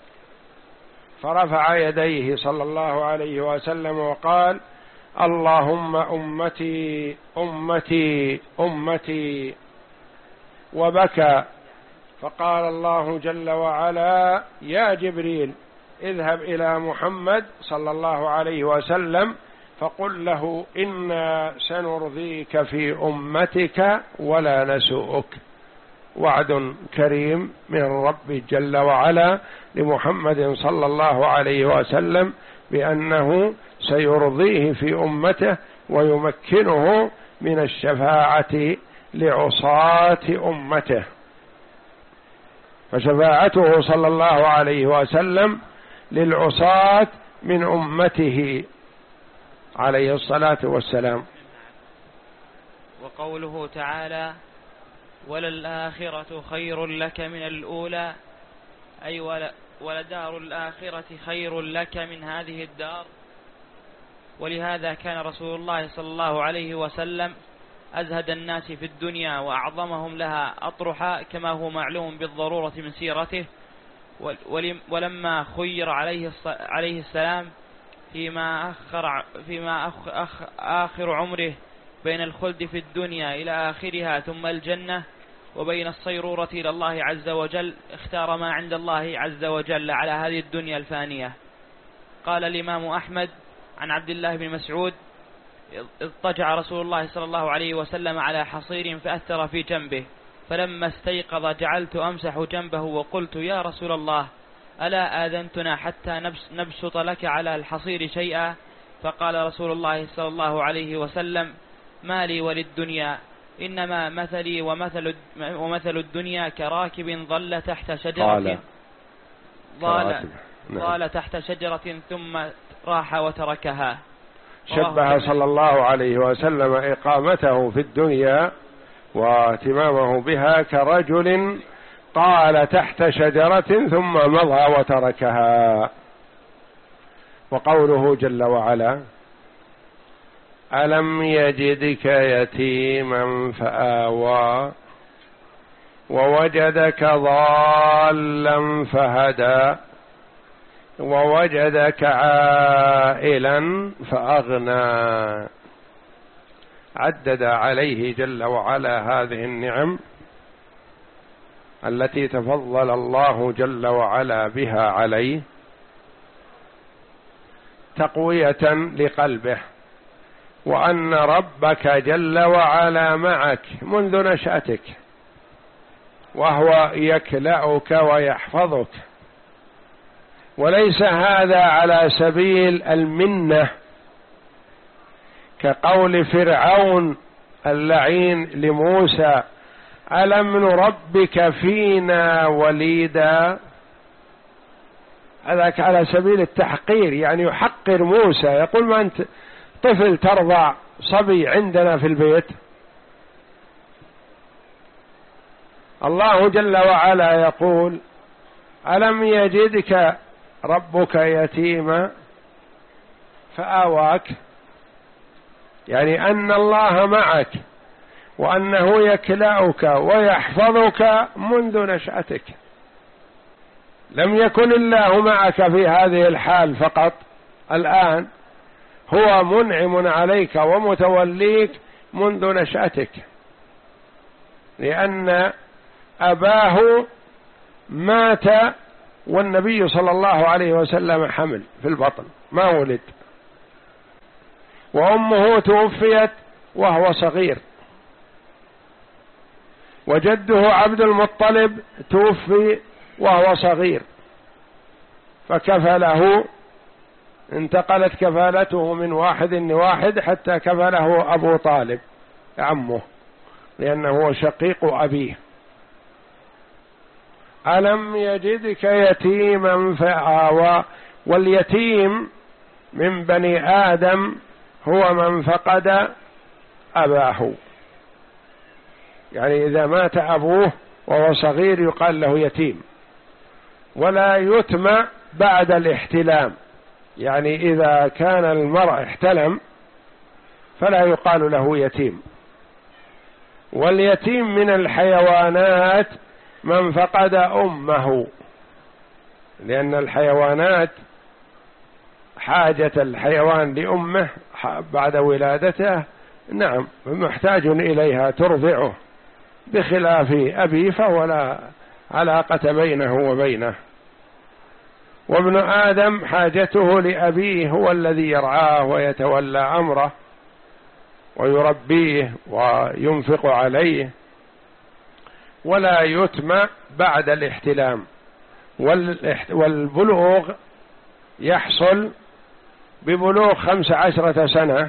Speaker 1: فرفع يديه صلى الله عليه وسلم وقال: اللهم أمتي أمتي أمتي، وبكى. فقال الله جل وعلا: يا جبريل اذهب إلى محمد صلى الله عليه وسلم فقل له إنا سنرضيك في أمتك ولا نسوءك. وعد كريم من الرب جل وعلا لمحمد صلى الله عليه وسلم بأنه سيرضيه في أمته ويمكنه من الشفاعة لعصاة أمته. فشفاعته صلى الله عليه وسلم للعصاة من أمته عليه الصلاة والسلام.
Speaker 2: وقوله تعالى: وللآخرة خير لك من الأولى، أي ولدار الآخرة خير لك من هذه الدار. ولهذا كان رسول الله صلى الله عليه وسلم أزهد الناس في الدنيا وأعظمهم لها أطرحا، كما هو معلوم بالضرورة من سيرته. ولما خير عليه السلام فيما أخر, فيما أخ أخ آخر عمره بين الخلد في الدنيا إلى آخرها ثم الجنة، وبين الصيرورة إلى الله عز وجل، اختار ما عند الله عز وجل على هذه الدنيا الفانية. قال الإمام أحمد عن عبد الله بن مسعود: اضطجع رسول الله صلى الله عليه وسلم على حصير فأثر في جنبه، فلما استيقظ جعلت أمسح جنبه وقلت: يا رسول الله، ألا آذنتنا حتى نبسط لك على الحصير شيئا؟ فقال رسول الله صلى الله عليه وسلم: ما لي وللدنيا، إنما مثلي ومثل, ومثل الدنيا كراكب ظل تحت شجرة ظل, ظل تحت شجرة ثم راح وتركها.
Speaker 1: شبه صلى الله عليه وسلم إقامته في الدنيا واهتمامه بها كرجل قال تحت شجرة ثم مضى وتركها. وقوله جل وعلا: ألم يجدك يتيما فآوى ووجدك ضالا فهدى ووجدك عائلا فأغنى. عدد عليه جل وعلا هذه النعم التي تفضل الله جل وعلا بها عليه تقوية لقلبه، وأن ربك جل وعلا معك منذ نشأتك، وهو يكلأك ويحفظك. وليس هذا على سبيل المنة كقول فرعون اللعين لموسى: ألم نربك فينا وليدا. هذا على سبيل التحقير، يعني يحقر موسى، يقول: ما أنت طفل ترضع صبي عندنا في البيت. الله جل وعلا يقول: ألم يجدك ربك يتيما فآواك، يعني أن الله معك وأنه يكلأك ويحفظك منذ نشأتك. لم يكن الله معك في هذه الحال فقط، الآن هو منعم عليك ومتوليك منذ نشأتك، لأن أباه مات والنبي صلى الله عليه وسلم حمل في البطن ما ولد، وأمه توفيت وهو صغير، وجده عبد المطلب توفي وهو صغير، فكفله، انتقلت كفالته من واحد لواحد حتى كفله أبو طالب عمه، لأنه هو شقيق أبيه. ألم يجدك يتيما فآوى، واليتيم من بني آدم هو من فقد أباه، يعني إذا مات أبوه وهو صغير يقال له يتيم. ولا يتم بعد الاحتلام، يعني إذا كان المرء احتلم فلا يقال له يتيم. واليتيم من الحيوانات من فقد أمه، لأن الحيوانات حاجة الحيوان لأمه بعد ولادته نعم محتاج إليها ترضعه، بخلاف أبيه فهو لا علاقة بينه وبينه. وابن آدم حاجته لأبيه، هو الذي يرعاه ويتولى أمره ويربيه وينفق عليه. ولا يتم بعد الاحتلام، والبلوغ يحصل ببلوغ خمس عشرة سنة،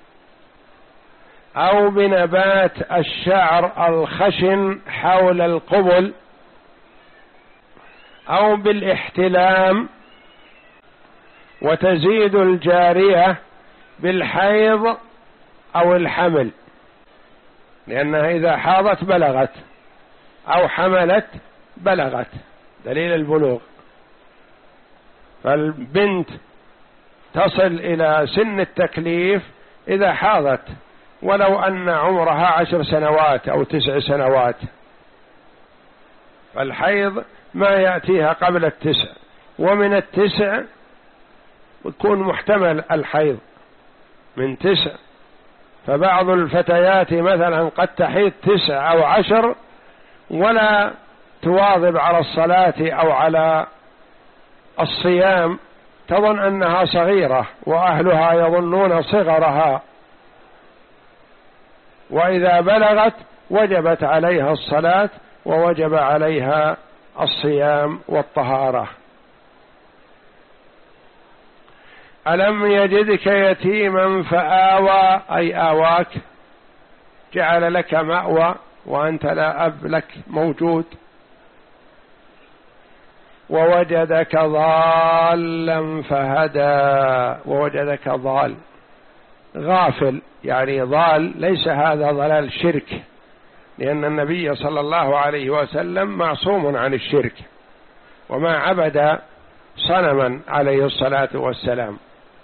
Speaker 1: أو بنبات الشعر الخشن حول القبل، أو بالاحتلام. وتزيد الجارية بالحيض أو الحمل، لأنها إذا حاضت بلغت أو حملت بلغت، دليل البلوغ. فالبنت تصل إلى سن التكليف إذا حاضت، ولو أن عمرها عشر سنوات أو تسع سنوات، فالحيض ما يأتيها قبل التسع، ومن التسع يكون محتمل الحيض من تسع. فبعض الفتيات مثلا قد تحيض تسع أو عشر ولا تواظب على الصلاة أو على الصيام، تظن أنها صغيرة وأهلها يظنون صغرها، وإذا بلغت وجبت عليها الصلاة ووجب عليها الصيام والطهارة. ألم يجدك يتيما فآوى، أي آواك، جعل لك مأوى وأنت لا أب لك موجود. ووجدك ضالا فهدى، ووجدك ضال غافل، يعني ضال ليس هذا ضلال شرك، لأن النبي صلى الله عليه وسلم معصوم عن الشرك وما عبد صنما عليه الصلاة والسلام.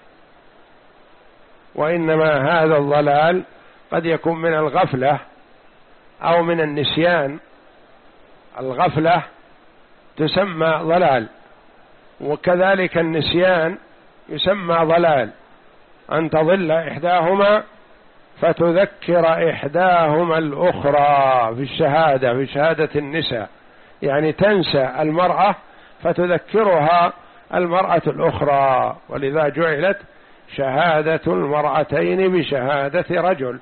Speaker 1: وإنما هذا الضلال قد يكون من الغفلة أو من النسيان. الغفلة تسمى ضلال، وكذلك النسيان يسمى ضلال، أن تضل إحداهما فتذكر إحداهما الأخرى في الشهادة، في شهادة النساء، يعني تنسى المرأة فتذكرها المرأة الأخرى، ولذا جعلت شهادة المرأتين بشهادة رجل.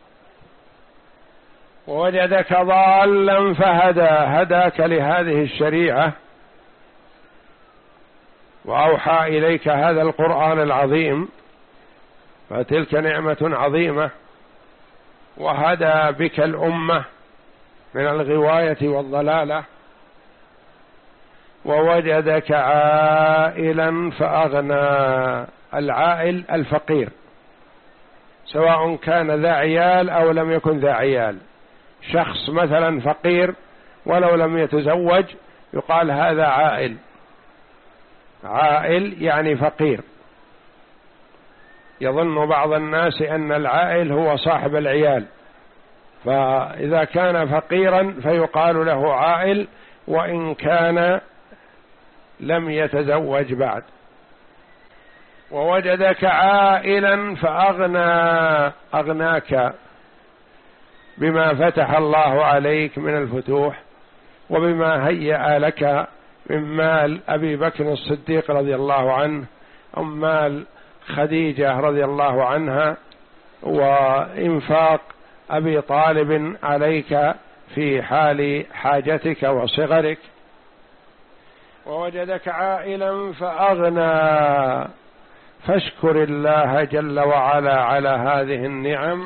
Speaker 1: ووجدك ضالا فهدى، هداك لهذه الشريعة وأوحى إليك هذا القرآن العظيم، فتلك نعمة عظيمة. وهدى بك الأمة من الغواية والضلالة. ووجدك عائلا فأغنى، العائل الفقير، سواء كان ذا عيال أو لم يكن ذا عيال. شخص مثلا فقير ولو لم يتزوج يقال هذا عائل. عائل يعني فقير. يظن بعض الناس أن العائل هو صاحب العيال، فإذا كان فقيرا فيقال له عائل وإن كان لم يتزوج بعد. ووجدك عائلا فأغنى، أغناك بما فتح الله عليك من الفتوح وبما هيأ لك من مال أبي بكر الصديق رضي الله عنه أو مال خديجة رضي الله عنها وإنفاق أبي طالب عليك في حال حاجتك وصغرك. ووجدك عائلا فأغنى، فاشكر الله جل وعلا على هذه النعم.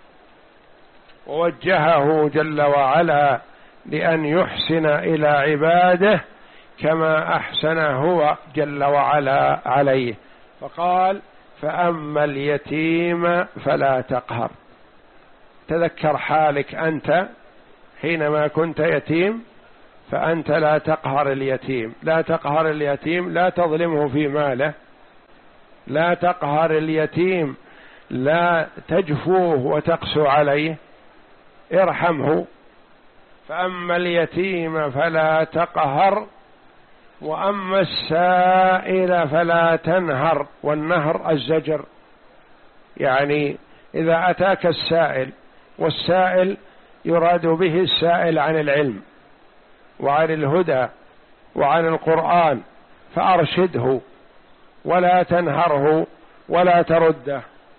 Speaker 1: ووجهه جل وعلا لأن يحسن إلى عباده كما أحسن هو جل وعلا عليه، فقال فأما اليتيم فلا تقهر. تذكر حالك أنت حينما كنت يتيم، فأنت لا تقهر اليتيم، لا تقهر اليتيم، لا تظلمه في ماله، لا تقهر اليتيم، لا تجفوه وتقسو عليه، ارحمه. فأما اليتيم فلا تقهر وأما السائل فلا تنهر. والنهر الزجر، يعني إذا أتاك السائل، والسائل يراد به السائل عن العلم وعن الهدى وعن القرآن، فأرشده ولا تنهره ولا ترده.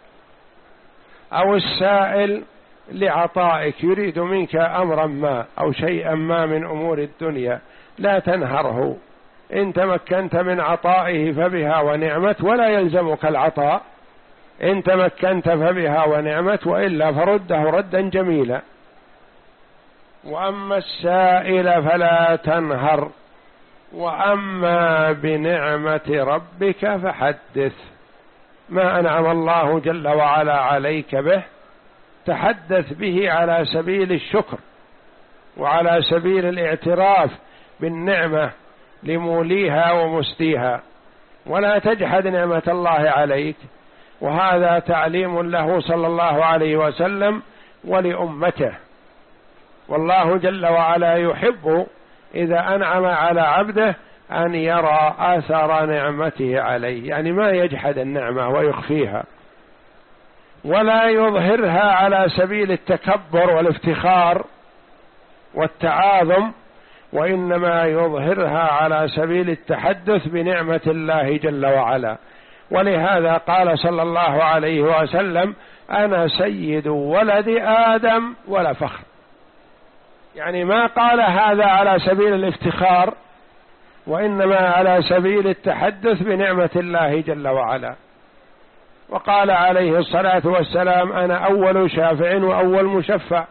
Speaker 1: أو السائل لعطائك، يريد منك أمرا ما أو شيئا ما من أمور الدنيا، لا تنهره. إن تمكنت من عطائه فبها ونعمت ولا يلزمك العطاء، إن تمكنت فبها ونعمت، وإلا فرده ردا جميلا. وأما السائل فلا تنهر وأما بنعمة ربك فحدث. ما أنعم الله جل وعلا عليك به تحدث به على سبيل الشكر وعلى سبيل الاعتراف بالنعمة لموليها ومسديها، ولا تجحد نعمة الله عليك. وهذا تعليم له صلى الله عليه وسلم ولأمته. والله جل وعلا يحب إذا أنعم على عبده أن يرى آثار نعمته عليه، يعني ما يجحد النعمة ويخفيها ولا يظهرها على سبيل التكبر والافتخار والتعاظم، وإنما يظهرها على سبيل التحدث بنعمة الله جل وعلا. ولهذا قال صلى الله عليه وسلم أنا سيد ولد آدم ولا فخر، يعني ما قال هذا على سبيل الافتخار، وإنما على سبيل التحدث بنعمة الله جل وعلا. وقال عليه الصلاة والسلام أنا أول شافع وأول مشفع.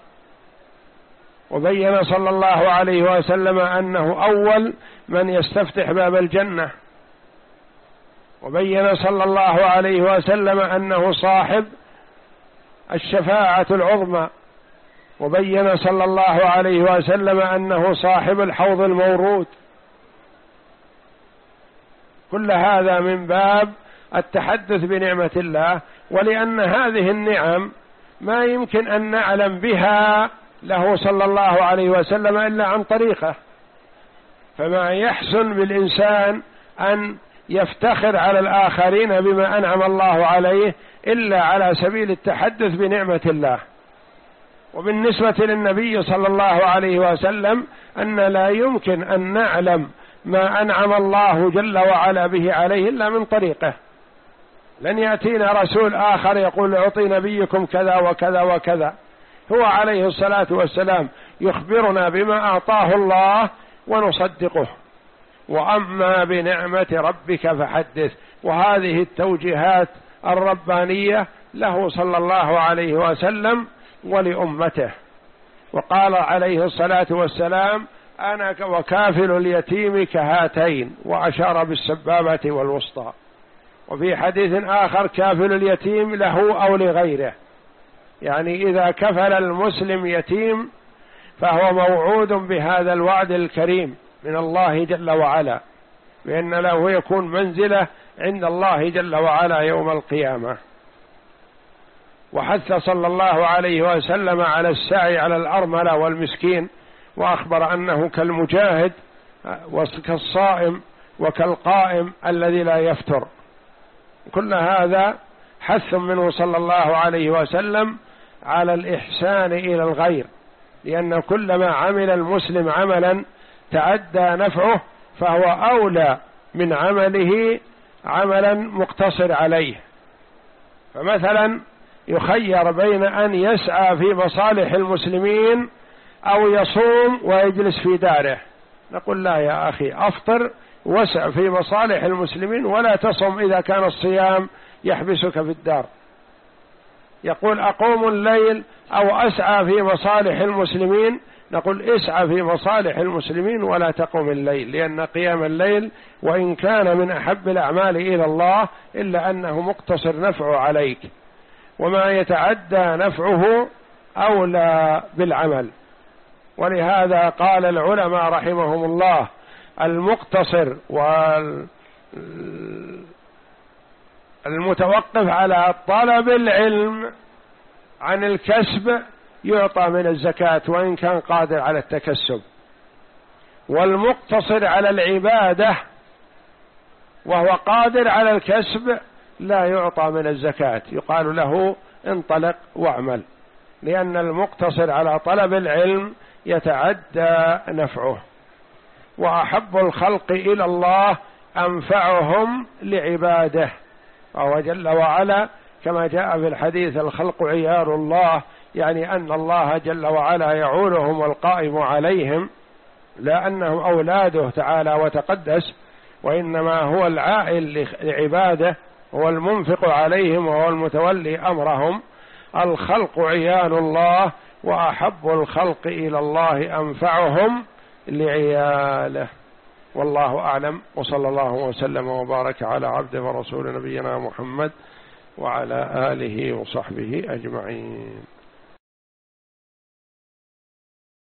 Speaker 1: وبين صلى الله عليه وسلم أنه أول من يستفتح باب الجنة. وبين صلى الله عليه وسلم أنه صاحب الشفاعة العظمى. وبين صلى الله عليه وسلم أنه صاحب الحوض المورود. كل هذا من باب التحدث بنعمة الله، ولأن هذه النعم ما يمكن أن نعلم بها له صلى الله عليه وسلم إلا عن طريقه. فما يحسن بالإنسان أن يفتخر على الآخرين بما أنعم الله عليه إلا على سبيل التحدث بنعمة الله. وبالنسبة للنبي صلى الله عليه وسلم أن لا يمكن أن نعلم ما أنعم الله جل وعلا به عليه إلا من طريقه. لن يأتينا رسول آخر يقول أعطي نبيكم كذا وكذا وكذا، هو عليه الصلاة والسلام يخبرنا بما أعطاه الله ونصدقه. وأما بنعمة ربك فحدث. وهذه التوجيهات الربانية له صلى الله عليه وسلم ولأمته. وقال عليه الصلاة والسلام أنا وكافل اليتيم كهاتين، وأشار بالسبابة والوسطى. وفي حديث آخر كافل اليتيم له أو لغيره، يعني إذا كفل المسلم يتيم فهو موعود بهذا الوعد الكريم من الله جل وعلا، بأن له يكون منزلة عند الله جل وعلا يوم القيامة. وحث صلى الله عليه وسلم على السعي على الأرملة والمسكين، وأخبر أنه كالمجاهد وكالصائم وكالقائم الذي لا يفتر. كل هذا حث منه صلى الله عليه وسلم على الإحسان إلى الغير، لأن كلما عمل المسلم عملا تعدى نفعه فهو أولى من عمله عملا مقتصر عليه. فمثلا يخير بين أن يسعى في مصالح المسلمين أو يصوم ويجلس في داره، نقول لا يا أخي، أفطر واسع في مصالح المسلمين ولا تصم إذا كان الصيام يحبسك في الدار. يقول أقوم الليل أو أسعى في مصالح المسلمين، نقول اسعى في مصالح المسلمين ولا تقم الليل، لأن قيام الليل وإن كان من أحب الأعمال إلى الله إلا أنه مقتصر نفعه عليك، وما يتعدى نفعه أولى بالعمل. ولهذا قال العلماء رحمهم الله المقتصر والمتوقف على طلب العلم عن الكسب يعطى من الزكاة وإن كان قادر على التكسب، والمقتصر على العبادة وهو قادر على الكسب لا يعطى من الزكاة، يقال له انطلق واعمل، لأن المقتصر على طلب العلم يتعدى نفعه. وأحب الخلق إلى الله أنفعهم لعباده، وهو جل وعلا كما جاء في الحديث الخلق عيال الله، يعني أن الله جل وعلا يعولهم والقائم عليهم، لا أنهم أولاده تعالى وتقدس، وإنما هو العائل لعباده، هو المنفق عليهم وهو المتولي أمرهم. الخلق عيال الله، وأحب الخلق إلى الله أنفعهم لعياله. والله أعلم، وصلى الله وسلم وبارك على عبده ورسول نبينا محمد وعلى آله وصحبه أجمعين.